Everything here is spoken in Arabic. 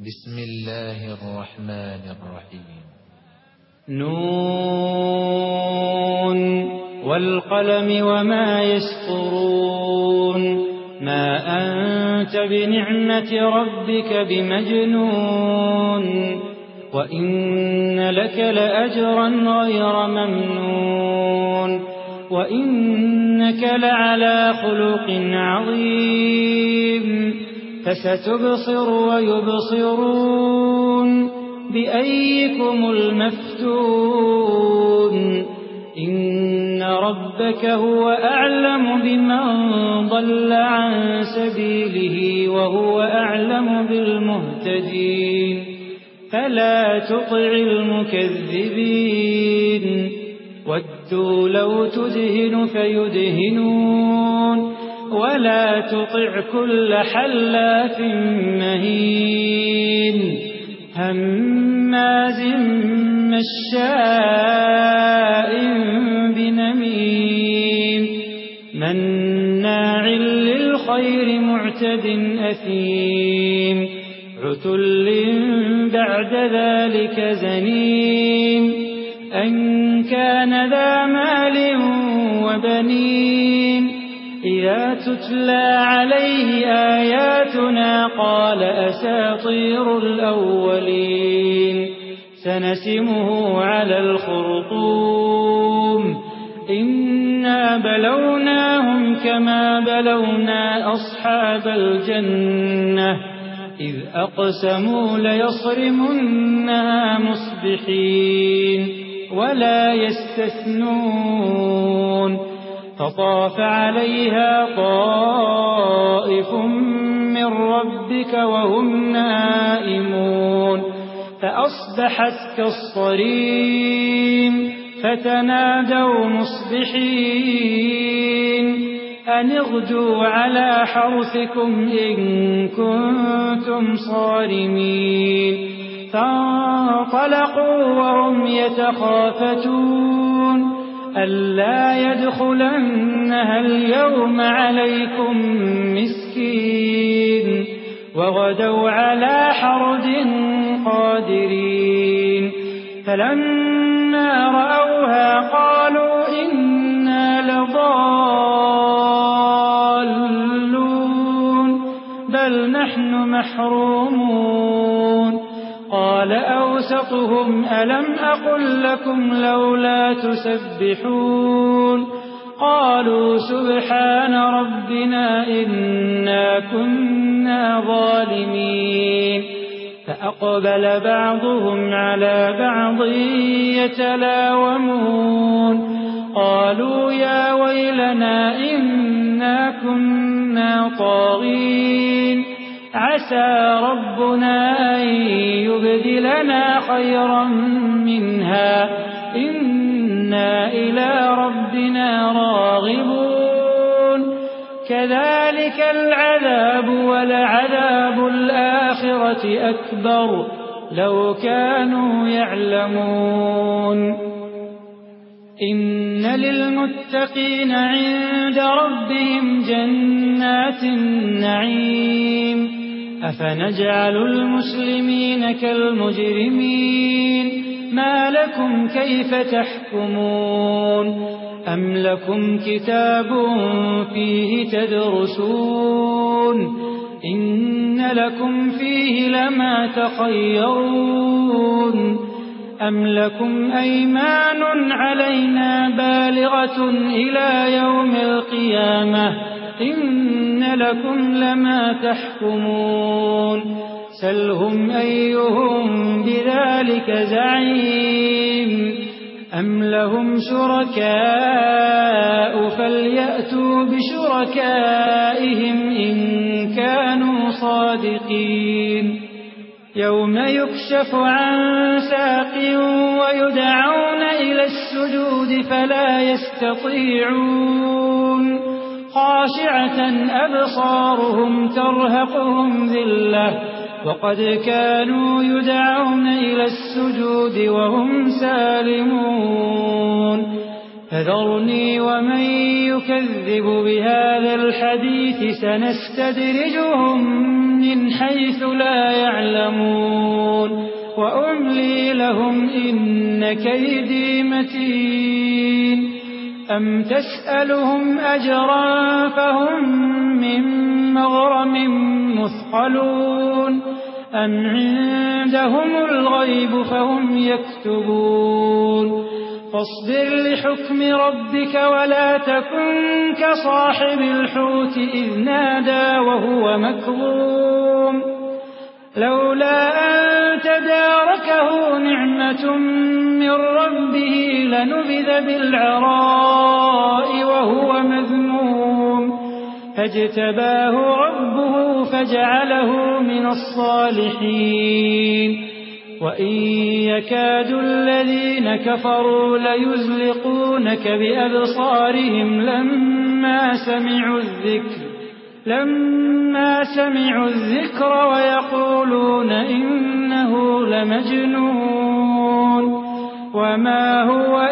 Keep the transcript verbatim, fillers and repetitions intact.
بسم الله الرحمن الرحيم. نون والقلم وما يسطرون ما أنت بنعمة ربك بمجنون وإن لك لأجرا غير ممنون وإنك لعلى خلق عظيم فستبصر ويبصرون بأيكم المفتون إن ربك هو أعلم بمن ضل عن سبيله وهو أعلم بالمهتدين فلا تطع المكذبين ودوا لو تدهن فيدهنون ولا تطع كل حلاف مهين هماز مشاء بنميم مناع للخير معتد أثيم عتل بعد ذلك زنيم أن كان ذا مال وبنين إذا تتلى عليه آياتنا قال أساطير الأولين سنسمه على الخرطوم إنا بلوناهم كما بلونا أصحاب الجنة إذ أقسموا ليصرمنها مصبحين ولا يستثنون فطاف عليها طائف من ربك وهم نائمون فأصبحت كالصريم فتنادوا مصبحين أن اغدوا على حرثكم إن كنتم صارمين فانطلقوا وهم يتخافتون ألا يدخلنها اليوم عليكم مسكين وغدوا على حرد قادرين فلما رأوها قالوا إنا لضالون بل نحن محرومون قال أوسطهم ألم أقل لكم لولا تسبحون قالوا سبحان ربنا إنا كنا ظالمين فأقبل بعضهم على بعض يتلاومون قالوا يا ويلنا إنا كنا طاغين عسى ربنا أن يبدلنا خيرا منها إنا إلى ربنا راغبون كذلك العذاب ولعذاب الآخرة أكبر لو كانوا يعلمون إن للمتقين عند ربهم جنات النعيم أفنجعل المسلمين كالمجرمين ما لكم كيف تحكمون أم لكم كتاب فيه تدرسون إن لكم فيه لما تخيرون أم لكم أيمان علينا بالغة إلى يوم القيامة إن لكم لما تحكمون سلهم أيهم بذلك زعيم أم لهم شركاء فليأتوا بشركائهم إن كانوا صادقين يوم يكشف عن ساق ويدعون إلى السجود فلا يستطيعون خاشعة أبصارهم ترهقهم ذلة وقد كانوا يدعون إلى السجود وهم سالمون فذرني ومن يكذب بهذا الحديث سنستدرجهم من حيث لا يعلمون لهم إن كيدي متين أم تسألهم أجرا فهم من مغرم مثقلون أم عندهم الغيب فهم يكتبون فاصبر لحكم ربك ولا تكن كصاحب الحوت إذ نادى وهو مكظوم لولا أن تداركه نعمة من ربه لنبذ بالعراء وهو مذموم فاجتباه ربه فجعله من الصالحين وإن يكاد الذين كفروا ليزلقونك بأبصارهم لما سمعوا الذكر لما سمعوا الذكر ويقولون إنه لمجنون وما هو